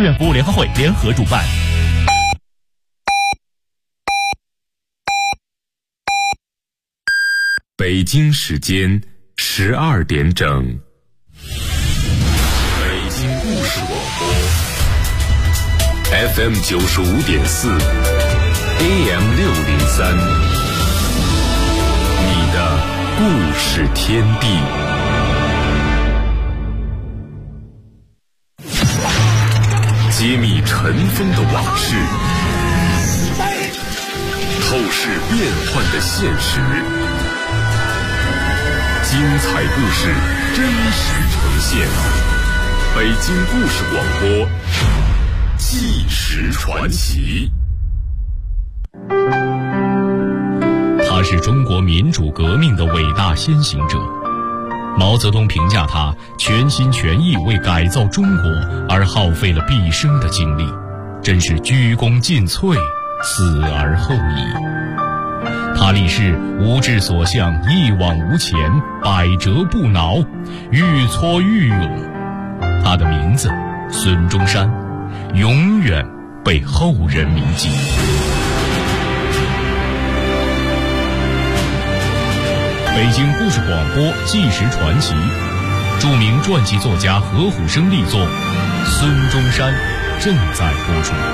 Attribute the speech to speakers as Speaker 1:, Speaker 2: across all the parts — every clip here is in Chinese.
Speaker 1: 志愿服务联合会联合主办。
Speaker 2: 北京时间12点整。北京故事广播 FM 95.4 AM 603，你的故事天地。揭秘尘封的往事，透视变幻的现实，精彩故事真实呈现。北京故事广播，纪实传奇。
Speaker 3: 他是中国民主革命的伟大先行者。毛泽东评价他全心全意为改造中国而耗费了毕生的精力，真是鞠躬尽瘁，死而后已。他立誓无志所向，一往无前，百折不挠，愈挫愈勇。他的名字孙中山，永远被后人铭记。北京故事广播纪实传奇，著名传记作家何虎生力作《孙中山》正在播出。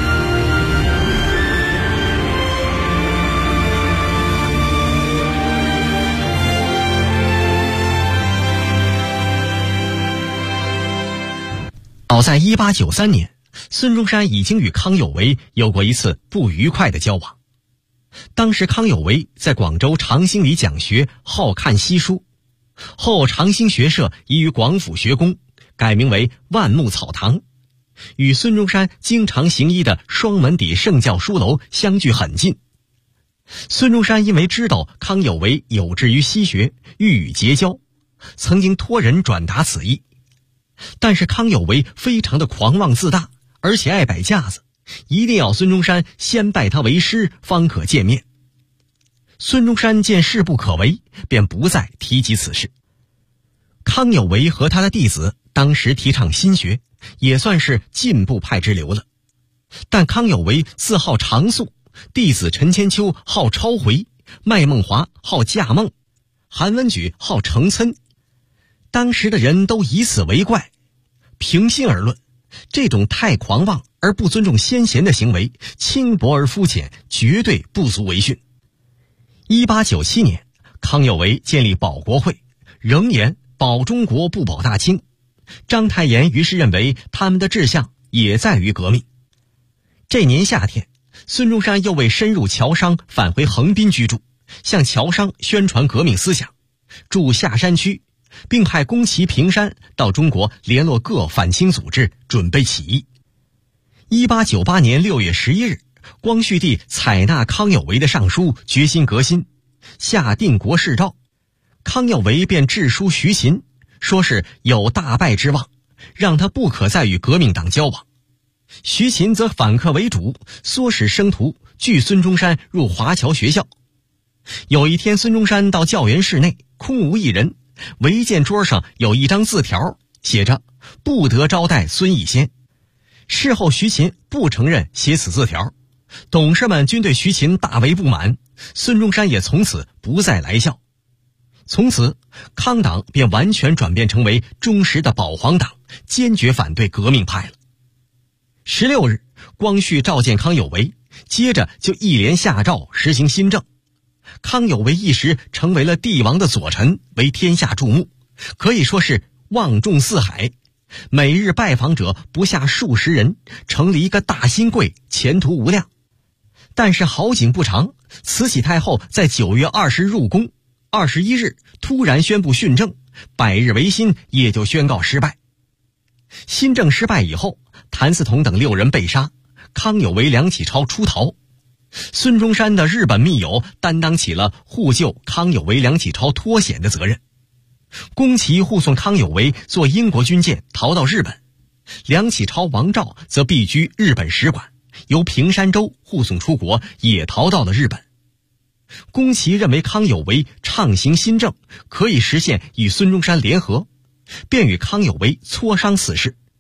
Speaker 4: 早在1893年，孙中山已经与康有为有过一次不愉快的交往。当时康有为在广州长兴里讲学，好看西书，后长兴学社已于广府学宫，改名为万木草堂，与孙中山经常行医的双门底圣教书楼相距很近。孙中山因为知道康有为有志于西学，欲与结交，曾经托人转达此意。但是康有为非常的狂妄自大，而且爱摆架子，一定要孙中山先拜他为师方可见面。孙中山见事不可为，便不再提及此事。康有为和他的弟子当时提倡新学，也算是进步派之流了。但康有为自好常宿，弟子陈千秋好抄回，麦孟华好驾梦，韩文举好成参，当时的人都以此为怪。平心而论，这种太狂妄而不尊重先贤的行为，轻薄而肤浅，绝对不足为训。1897年，康有为建立保国会，仍言保中国不保大清。章太炎于是认为他们的志向也在于革命。这年夏天，孙中山又为深入侨商返回横滨居住，向侨商宣传革命思想，驻下山区，并派宫崎平山到中国联络各反清组织，准备起义。1898年6月11日，光绪帝采纳康有为的上书，决心革新，下定国事诏。康有为便致书徐勤，说是有大败之望，让他不可再与革命党交往。徐勤则反客为主，唆使生徒拒孙中山入华侨学校。有一天，孙中山到教员室内，空无一人，唯见桌上有一张字条，写着不得招待孙逸仙。事后徐勤不承认写此字条，董事们均对徐勤大为不满，孙中山也从此不再来校。从此康党便完全转变成为忠实的保皇党，坚决反对革命派了。16日，光绪召见康有为，接着就一连下诏实行新政。康有为一时成为了帝王的左臣，为天下注目，可以说是望重四海，每日拜访者不下数十人，成了一个大新贵，前途无量。但是好景不长，慈禧太后在9月20日入宫，21日突然宣布训政，百日维新也就宣告失败。新政失败以后，谭嗣同等6人被杀，康有为、梁启超出逃。孙中山的日本密友担当起了护救康有为、梁启超脱险的责任。宫崎护送康有为坐英国军舰逃到日本，梁启超、王照则避居日本使馆，由平山州护送出国，也逃到了日本。宫崎认为康有为畅行新政，可以实现与孙中山联合，便与康有为磋商此事。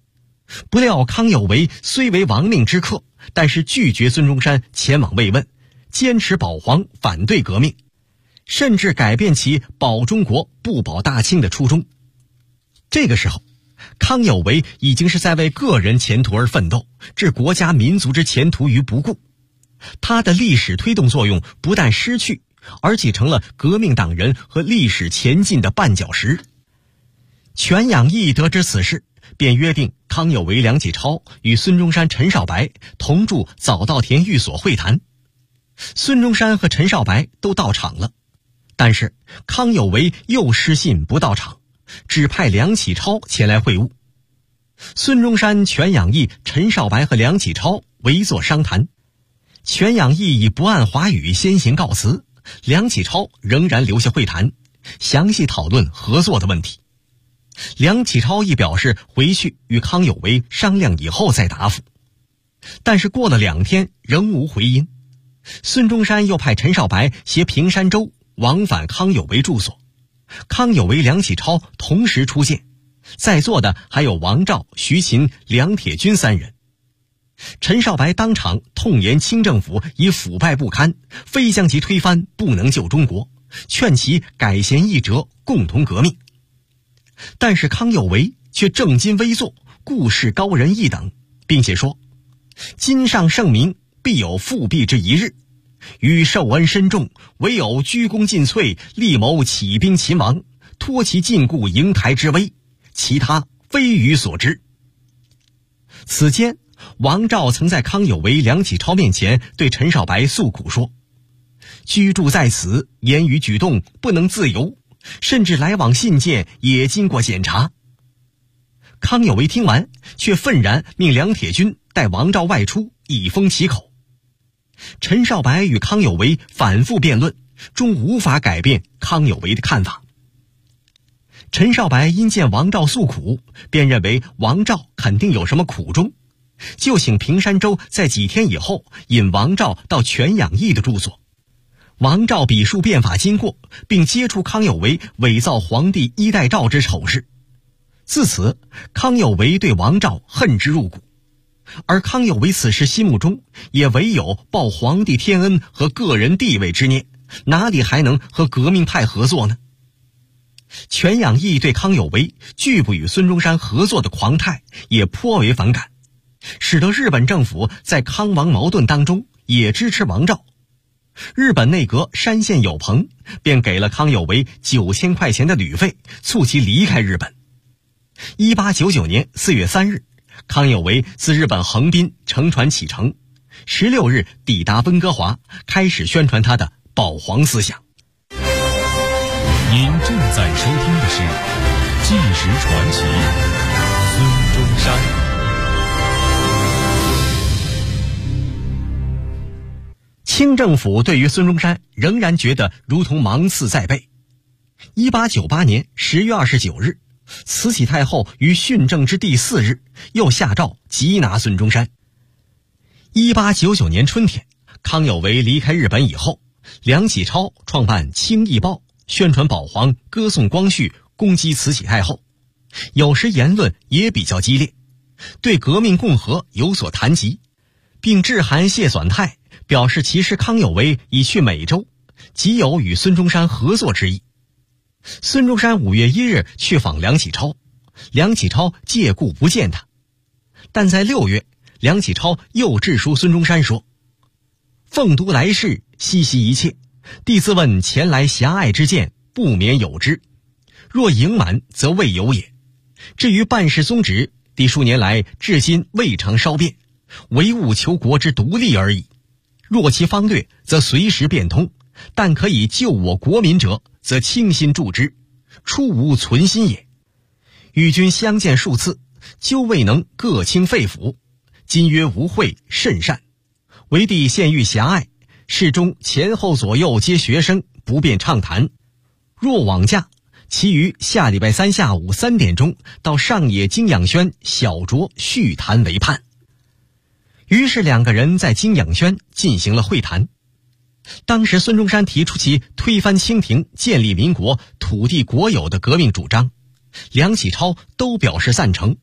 Speaker 4: 不料康有为虽为亡命之客，但是拒绝孙中山前往慰问，坚持保皇，反对革命，甚至改变其保中国不保大清的初衷。这个时候，康有为已经是在为个人前途而奋斗，置国家民族之前途于不顾。他的历史推动作用不但失去，而且成了革命党人和历史前进的绊脚石。全养义得知此事，便约定康有为、梁启超与孙中山、陈少白同驻早稻田寓所会谈。孙中山和陈少白都到场了，但是康有为又失信不到场，只派梁启超前来会晤。孙中山、全养义、陈少白和梁启超围坐商谈。全养义以不谙华语先行告辞，梁启超仍然留下会谈，详细讨论合作的问题。梁启超亦表示回去与康有为商量以后再答复，但是过了2天仍无回音。孙中山又派陈少白携平山舟往返康有为住所，康有为、梁启超同时出现，在座的还有王照、徐勤、梁铁军3人。陈少白当场痛言清政府已腐败不堪，非将其推翻不能救中国，劝其改弦易辙，共同革命。但是康有为却正襟危坐，故视高人一等，并且说：今上圣明，必有复辟之一日，予受恩深重，唯有鞠躬尽瘁，力谋起兵勤王，托其禁锢瀛台之危，其他非予所知。此间王照曾在康有为、梁启超面前对陈少白诉苦说：居住在此，言语举动不能自由，甚至来往信件也经过检查。康有为听完，却愤然命梁铁军带王照外出，以封其口。陈少白与康有为反复辩论，终无法改变康有为的看法。陈少白因见王照诉苦，便认为王照肯定有什么苦衷，就请平山舟在几天以后引王照到全养义的住所。王照笔述变法经过，并揭出康有为伪造皇帝衣带诏之丑事。自此，康有为对王照恨之入骨，而康有为此时心目中也唯有报皇帝天恩和个人地位之念，哪里还能和革命派合作呢？全养义对康有为拒不与孙中山合作的狂态也颇为反感，使得日本政府在康王矛盾当中也支持王照。日本内阁山县有朋便给了康有为9000块钱的旅费，促其离开日本。1899年4月3日，康有为自日本横滨乘船启程，16日抵达温哥华，开始宣传他的保皇思想。
Speaker 3: 您正在收听的是《纪实传奇》，孙中山。
Speaker 4: 清政府对于孙中山仍然觉得如同芒刺在背。1898年10月29日，慈禧太后于训政之第4日又下诏缉拿孙中山。1899年春天，康有为离开日本以后，梁启超创办《清议报》，宣传保皇，歌颂光绪，攻击慈禧太后，有时言论也比较激烈，对革命共和有所谈及，并致函谢纂泰，表示其实康有为已去美洲，极有与孙中山合作之意。孙中山5月1日去访梁启超，梁启超借故不见他。但在6月，梁启超又致书孙中山说：奉读来事，悉悉一切，弟自问前来狭隘之见，不免有之，若盈满则未有也。至于办事宗旨，弟数年来至今未尝稍变，唯务求国之独立而已。若其方略，则随时变通，但可以救我国民者，则倾心助之，初无存心也。与君相见数次，究未能各倾肺腑，今约无会，甚善。为弟现欲狭隘，室中前后左右皆学生，不便畅谈。若往假，其余下礼拜3下午3点钟到上野经养轩小酌叙谈为盼。于是2个人在经养轩进行了会谈。当时孙中山提出其推翻清廷、建立民国、土地国有的革命主张，梁启超都表示赞成。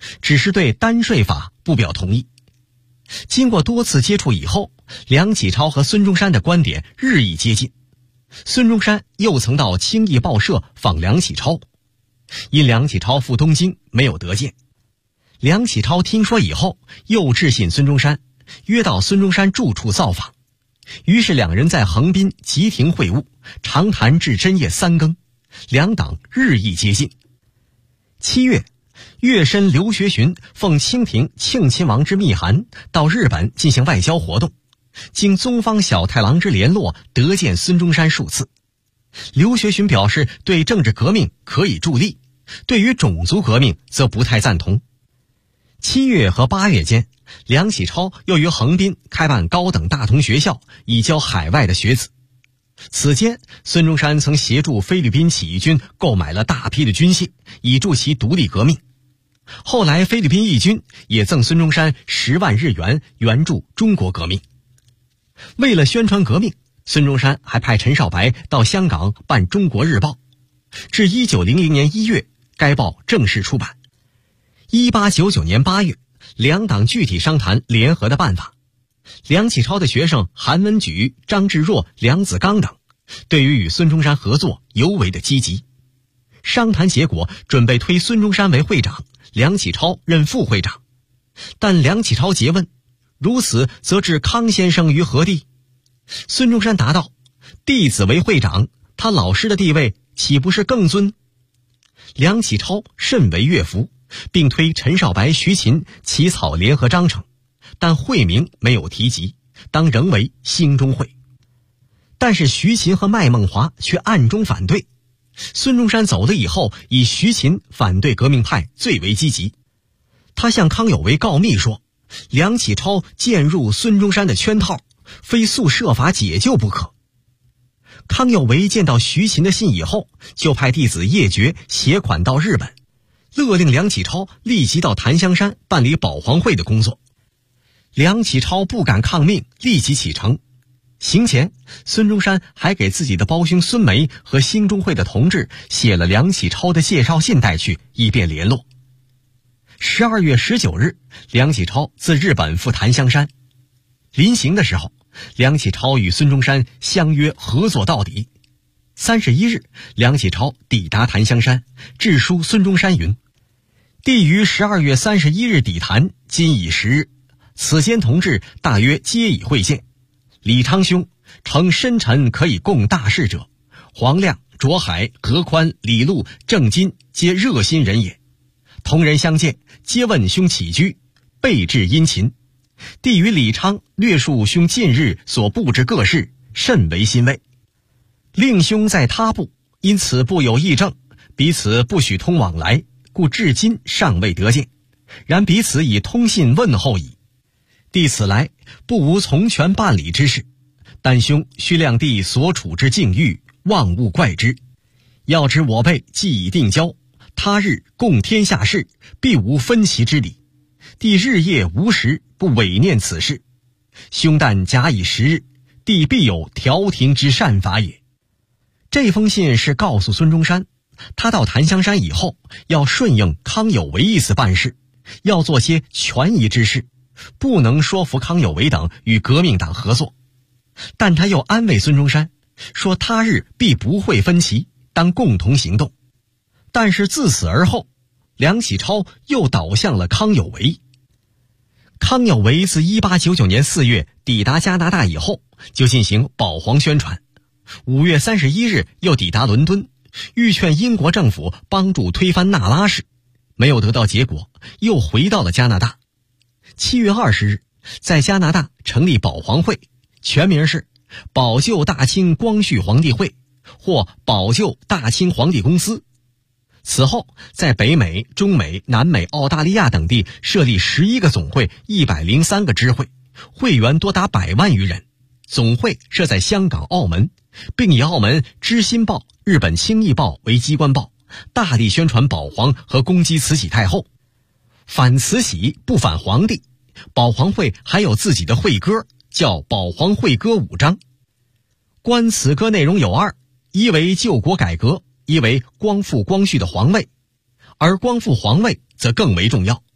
Speaker 4: 只是对单税法不表同意。经过多次接触以后，梁启超和孙中山的观点日益接近。孙中山又曾到清艺报社访梁启超，因梁启超赴东京没有得见。梁启超听说以后，又致信孙中山，约到孙中山住处造访。于是两人在横滨集庭会晤，长谈至深夜3更，两党日益接近。7月，岳申、刘学询奉清廷庆亲王之密函到日本进行外交活动，经宗方小太郎之联络，得见孙中山数次。刘学询表示对政治革命可以助力，对于种族革命则不太赞同。7月和8月间，梁启超又于横滨开办高等大同学校，以教海外的学子。此间，孙中山曾协助菲律宾起义军购买了大批的军械，以助其独立革命。后来菲律宾义军也赠孙中山10万日元援助中国革命。为了宣传革命，孙中山还派陈少白到香港办《中国日报》，至1900年1月，该报正式出版。1899年8月，两党具体商谈联合的办法。梁启超的学生韩文举、张志若、梁子刚等，对于与孙中山合作尤为的积极。商谈结果，准备推孙中山为会长，梁启超任副会长。但梁启超诘问，如此则置康先生于何地？孙中山答道，弟子为会长，他老师的地位岂不是更尊？梁启超甚为悦服，并推陈少白、徐勤起草联合章程，但会名没有提及，当仍为兴中会。但是徐勤和麦孟华却暗中反对。孙中山走了以后，以徐勤反对革命派最为积极。他向康有为告密说，梁启超渐入孙中山的圈套，非速设法解救不可。康有为见到徐勤的信以后，就派弟子叶觉携款到日本，勒令梁启超立即到檀香山办理保皇会的工作。梁启超不敢抗命，立即启程。行前，孙中山还给自己的胞兄孙梅和兴中会的同志写了梁启超的介绍信带去，以便联络。12月19日，梁启超自日本赴檀香山。临行的时候，梁启超与孙中山相约合作到底。31日，梁启超抵达檀香山，致书孙中山云：弟于12月31日抵檀，今已10日，此间同志大约皆已会见。李昌兄诚深沉可以共大事者，黄亮、卓海、何宽、李禄、郑金皆热心人也。同人相见，皆问兄起居，备至殷勤。弟与李昌略述兄近日所布置各事，甚为欣慰。令兄在他部，因此部有议政，彼此不许通往来，故至今尚未得见。然彼此以通信问候矣。弟此来，不无从权办理之事，但兄须量弟所处之境遇，望勿怪之。要知我辈既已定交，他日共天下事，必无分歧之理。弟日夜无时，不违念此事。兄但假以时日，弟必有调停之善法也。这封信是告诉孙中山，他到檀香山以后，要顺应康有为意思办事，要做些权宜之事，不能说服康有为等与革命党合作。但他又安慰孙中山，说他日必不会分歧，当共同行动。但是自此而后，梁启超又倒向了康有为。康有为自1899年4月抵达加拿大以后，就进行保皇宣传。5月31日又抵达伦敦，欲劝英国政府帮助推翻纳拉氏，没有得到结果，又回到了加拿大。7月20日，在加拿大成立保皇会，全名是保救大清光绪皇帝会或保救大清皇帝公司。此后，在北美、中美、南美、澳大利亚等地设立11个总会，103个支会，会员多达100万余人。总会设在香港、澳门，并以澳门《知新报》、日本《清艺报》为机关报，大力宣传保皇和攻击慈禧太后。反慈禧不反皇帝，保皇会还有自己的会歌，叫《保皇会歌5章》。观此歌内容有2，一为救国改革，一为光复光绪的皇位。而光复皇位则更为重要，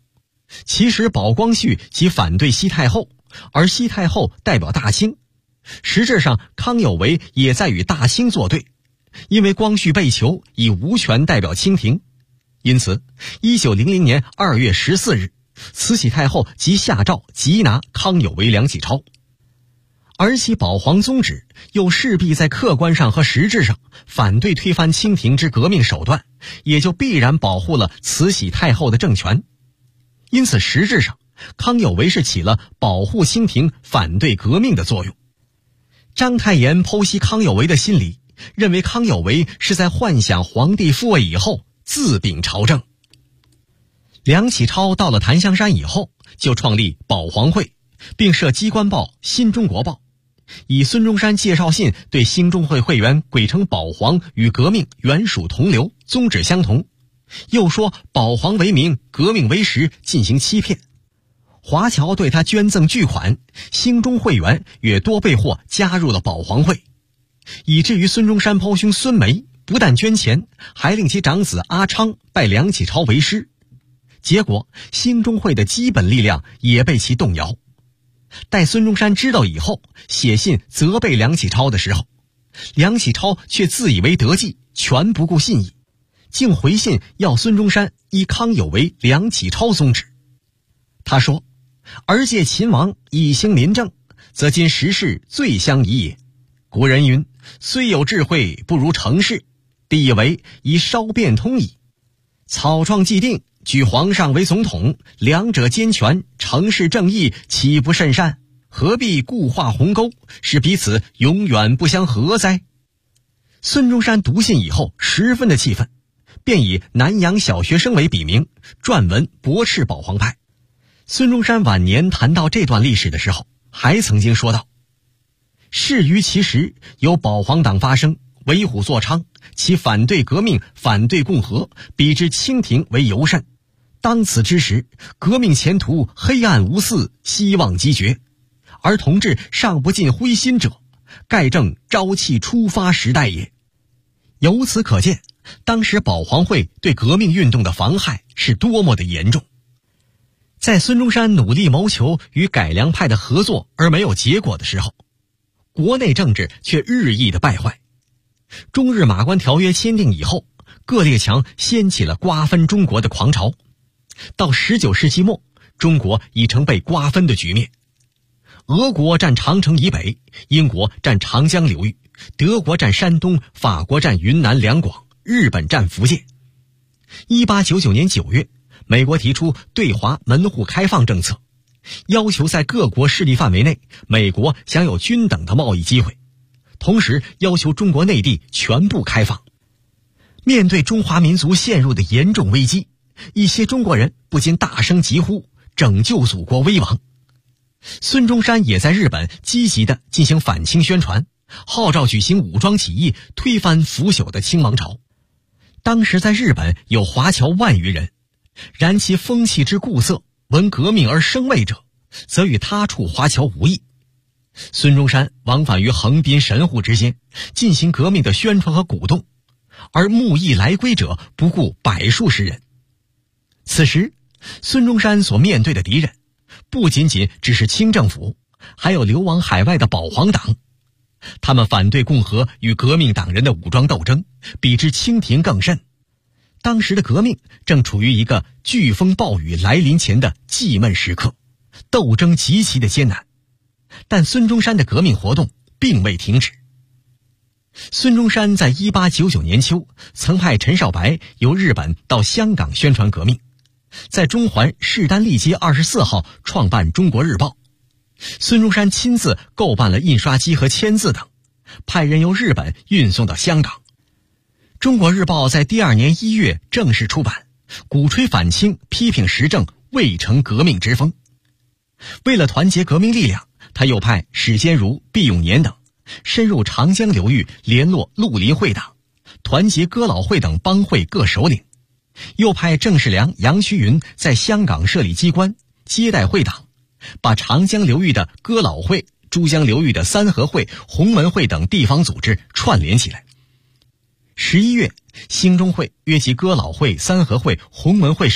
Speaker 4: 其实宝光绪即反对西太后，而西太后代表大清，实质上康有为也在与大清作对，因为光绪被囚，已无权代表清廷。因此1900年2月14日，慈禧太后即下诏缉拿康有为、梁启超。而其保皇宗旨又势必在客观上和实质上反对推翻清廷之革命手段，也就必然保护了慈禧太后的政权。因此实质上康有为是起了保护清廷、反对革命的作用。章太炎剖析康有为的心理，认为康有为是在幻想皇帝复位以后自秉朝政。梁启超到了檀香山以后，就创立保皇会，并设机关报《新中国报》，以孙中山介绍信对兴中会会员鬼称保皇与革命原属同流，宗旨相同，又说保皇为名，革命为实，进行欺骗。华侨对他捐赠巨款，兴中会员也多被获加入了保皇会，以至于孙中山胞兄孙梅不但捐钱，还令其长子阿昌拜梁启超为师。结果兴中会的基本力量也被其动摇。待孙中山知道以后，写信责备梁启超的时候，梁启超却自以为得计，全不顾信义，竟回信要孙中山依康有为、梁启超宗旨。他说：而借秦王以兴民政，则今时事最相宜也。古人云：虽有智慧，不如成事。地为已稍变通矣。草创既定，举皇上为总统，两者兼权，成事正义，岂不甚善？何必固化鸿沟，使彼此永远不相合哉？孙中山读信以后十分的气愤，便以南洋小学生为笔名，撰文驳斥保皇派。孙中山晚年谈到这段历史的时候，还曾经说道：事于其时，有保皇党发生，为虎作伥，其反对革命，反对共和，比之清廷为尤甚。当此之时，革命前途黑暗无似，希望极绝，而同志尚不尽灰心者，盖正朝气出发时代也。由此可见，当时保皇会对革命运动的妨害是多么的严重。在孙中山努力谋求与改良派的合作而没有结果的时候，国内政治却日益的败坏。中日马关条约签订以后，各列强掀起了瓜分中国的狂潮。到19世纪末，中国已成被瓜分的局面。俄国占长城以北，英国占长江流域，德国占山东，法国占云南两广，日本占福建。1899年9月，美国提出对华门户开放政策，要求在各国势力范围内，美国享有均等的贸易机会，同时要求中国内地全部开放。面对中华民族陷入的严重危机，一些中国人不禁大声疾呼，拯救祖国危亡。孙中山也在日本积极地进行反清宣传，号召举行武装起义，推翻腐朽的清王朝。当时在日本有华侨万余人，然其风气之固色，闻革命而生畏者，则与他处华侨无异。孙中山往返于横滨、神户之间，进行革命的宣传和鼓动，而慕义来归者不顾百数十人。此时孙中山所面对的敌人不仅仅只是清政府，还有流亡海外的保皇党。他们反对共和与革命党人的武装斗争，比之清廷更甚。当时的革命正处于一个飓风暴雨来临前的寂闷时刻，斗争极其的艰难。但孙中山的革命活动并未停止。孙中山在1899年秋曾派陈少白由日本到香港宣传革命，在中环士丹利街24号创办《中国日报》。孙中山亲自购办了印刷机和签字等，派人由日本运送到香港。《中国日报》在第2年1月正式出版，鼓吹反清，批评时政，未成革命之风。为了团结革命力量，他又派史坚如、毕永年等深入长江流域，联络绿林会党，团结哥老会等帮会各首领，又派郑世良、杨衢云在香港设立机关，接待会党，把长江流域的哥老会、珠江流域的三合会、洪门会等地方组织串联起来。11月，兴中会约集哥老会、三合会、洪门会首领，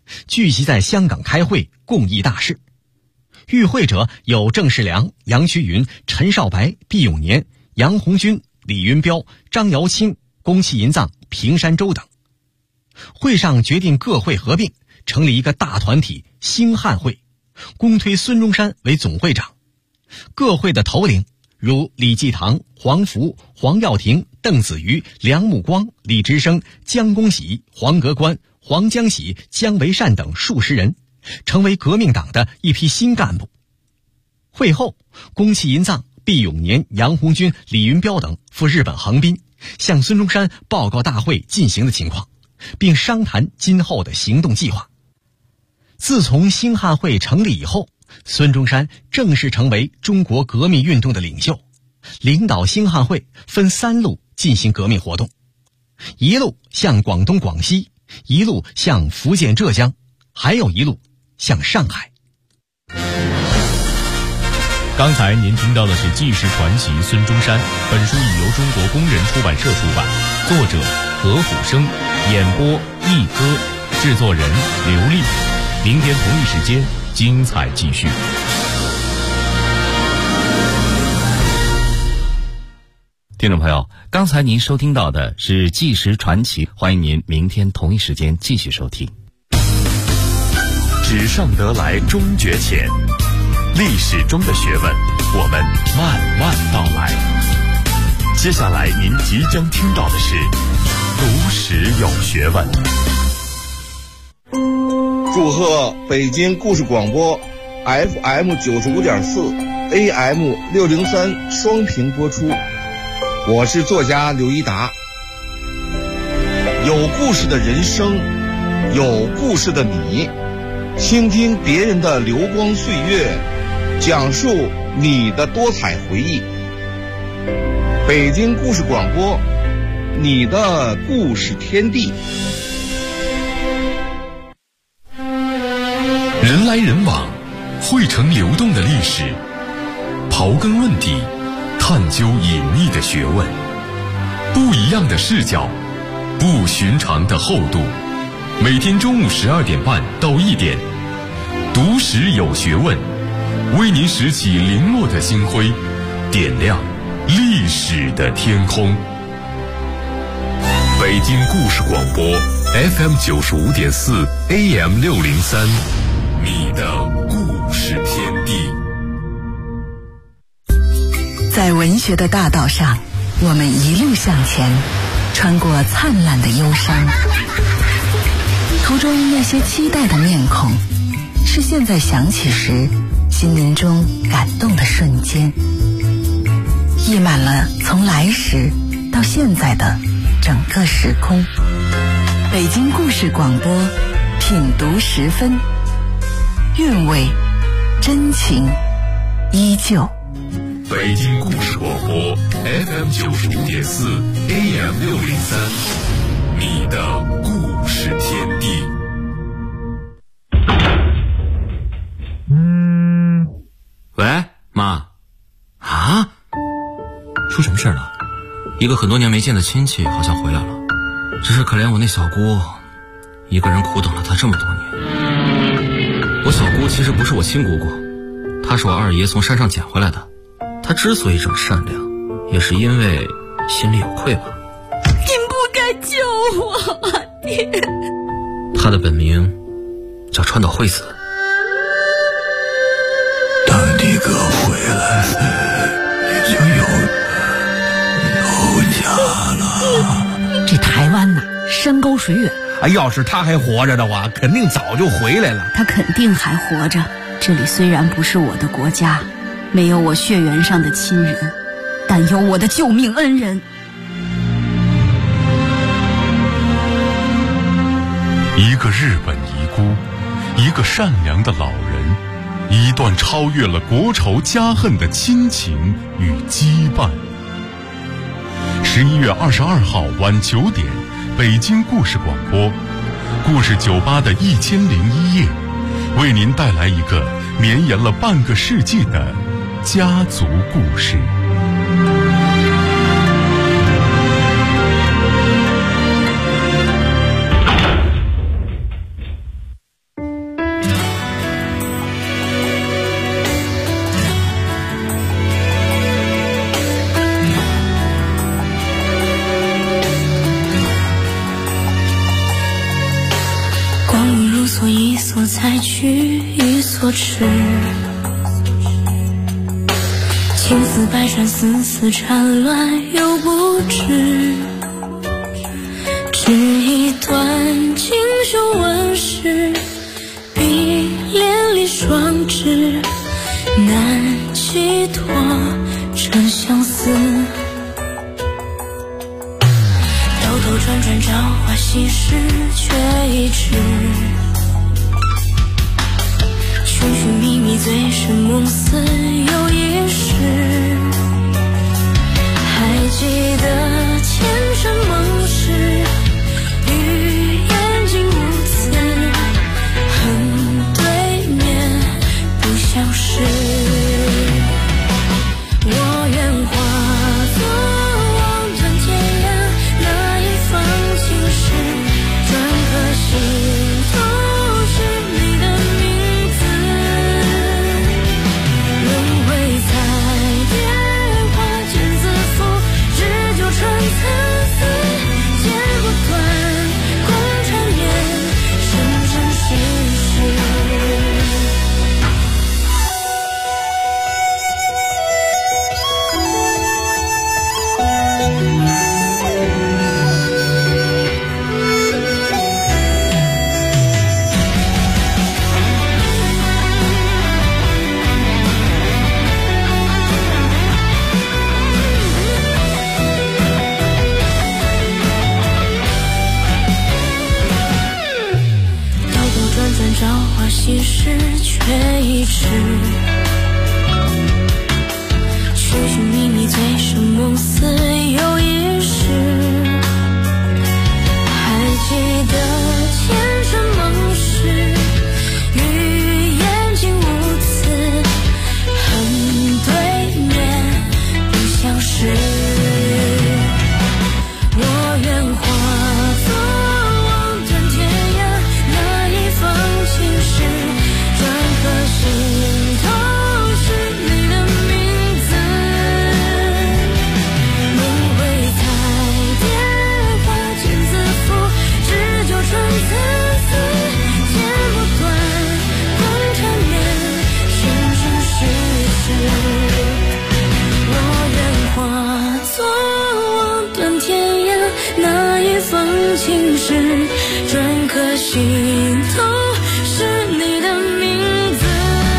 Speaker 4: 聚集在香港开会共议大事。与会者有郑世良、杨衢云、陈少白、毕永年、杨红军、李云彪、张尧清、宫崎银藏、平山周等。会上决定各会合并，成立一个大团体兴汉会，公推孙中山为总会长。各会的头领如李济棠、黄福、黄耀庭、邓子瑜、梁木光、李直升、江公喜、黄格观、黄江喜、姜维善等数十人，成为革命党的一批新干部。会后，宫崎银藏、毕永年、杨红军、李云彪等赴日本横滨，向孙中山报告大会进行的情况，并商谈今后的行动计划。自从兴汉会成立以后，孙中山正式成为中国革命运动的领袖，领导兴汉会分3路进行革命活动，一路向广东广西，一路向福建浙江，还有一路向上海。
Speaker 3: 刚才您听到的是纪实传奇孙中山，本书已由中国工人出版社出版，作者何虎生，演播一哥，制作人刘丽。明天同一时间精彩继续。
Speaker 1: 听众朋友，刚才您收听到的是纪实传奇，欢迎您明天同一时间继续收听。
Speaker 2: 纸上得来终觉浅，历史中的学问，我们慢慢道来。接下来您即将听到的是读史有学问。
Speaker 5: 祝贺北京故事广播 FM 95.4 AM 603双频播出。我是作家刘一达。有故事的人生，有故事的你，倾听别人的流光岁月，讲述你的多彩回忆。北京故事广播，你的故事天地。
Speaker 2: 人来人往，汇成流动的历史，刨根问底，探究隐秘的学问，不一样的视角，不寻常的厚度。每天中午12点半到1点，读史有学问，为您拾起零落的星辉，点亮历史的天空。北京故事广播 FM 95.4 AM 603，你的故事天地。
Speaker 6: 在文学的大道上，我们一路向前，穿过灿烂的忧伤，途中那些期待的面孔，是现在想起时心灵中感动的瞬间，溢满了从来时到现在的整个时空。北京故事广播，品读10分，韵味真情依旧。
Speaker 2: 北京故事广播 FM 95.4 AM 603，你的故事天地。
Speaker 7: 喂，妈。啊？出什么事了？一个很多年没见的亲戚好像回来了，只是可怜我那小姑，一个人苦等了她这么多年。我小姑其实不是我亲姑姑，她是我二爷从山上捡回来的。她之所以这么善良，也是因为心里有愧吧。
Speaker 6: 您不该救我啊，爹！
Speaker 7: 她的本名叫川岛惠子。
Speaker 8: 当你哥回来，你就有家了。
Speaker 6: 这台湾呐，山高水远。
Speaker 9: 要是他还活着的话，肯定早就回来了。
Speaker 10: 他肯定还活着。这里虽然不是我的国家，没有我血缘上的亲人，但有我的救命恩人。
Speaker 2: 一个日本遗孤，一个善良的老人，一段超越了国仇家恨的亲情与羁绊。11月22号晚9点，北京故事广播，故事酒吧的1001夜，为您带来一个绵延了半个世纪的家族故事。
Speaker 11: 事。情丝百转，丝丝缠乱又不知，只一段锦绣纹饰，碧连理双枝，难寄托成相思。兜兜转转，朝花夕拾，却已迟。寻寻觅觅，醉生梦死又一世。还记得前尘梦事，与眼睛无词，恨对面不相识。我愿化作望断天涯那一方青石，转颗心都是你的名字。轮回彩蝶花间自负，只纠缠参差，剪不断共缠绵，生生世世。兜兜转转，朝花夕拾，却已迟。寻寻觅觅，醉生梦死又一世。还记得前尘梦事，与眼睛无词，恨对面不相识。我愿化作望断天涯那一方青石，转颗心都是你的名字。轮回彩蝶花间自负，只纠缠参差，剪不断共缠绵，生生世世。我愿化作望断天涯那一方青石，转颗心都是你的名字。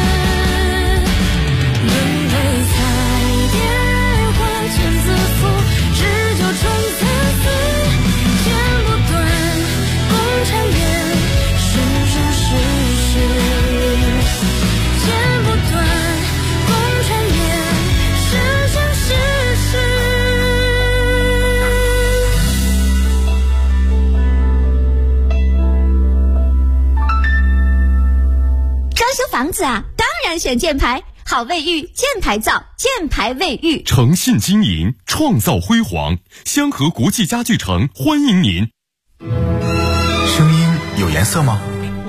Speaker 11: 轮回彩蝶花间自负，只纠缠参差，剪不断共缠绵，生生世世。剪不断共缠绵，生生世世。
Speaker 12: 装修房子啊，当然选箭牌，好卫浴，箭牌造，箭牌卫浴。
Speaker 2: 诚信经营，创造辉煌。香河国际家具城欢迎您。
Speaker 13: 声音有颜色吗？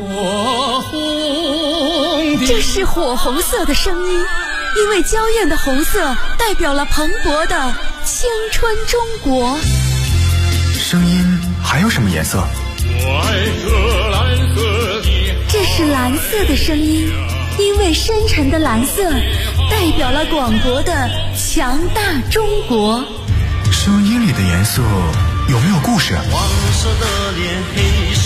Speaker 12: 这是火红色的声音，因为娇艳的红色代表了蓬勃的青春中国。
Speaker 13: 声音还有什么颜色？
Speaker 12: 这是蓝色的声音，因为深沉的蓝色代表了广博的强大中国。
Speaker 13: 声音里的颜色有没有故事？
Speaker 14: 黄色的脸，黑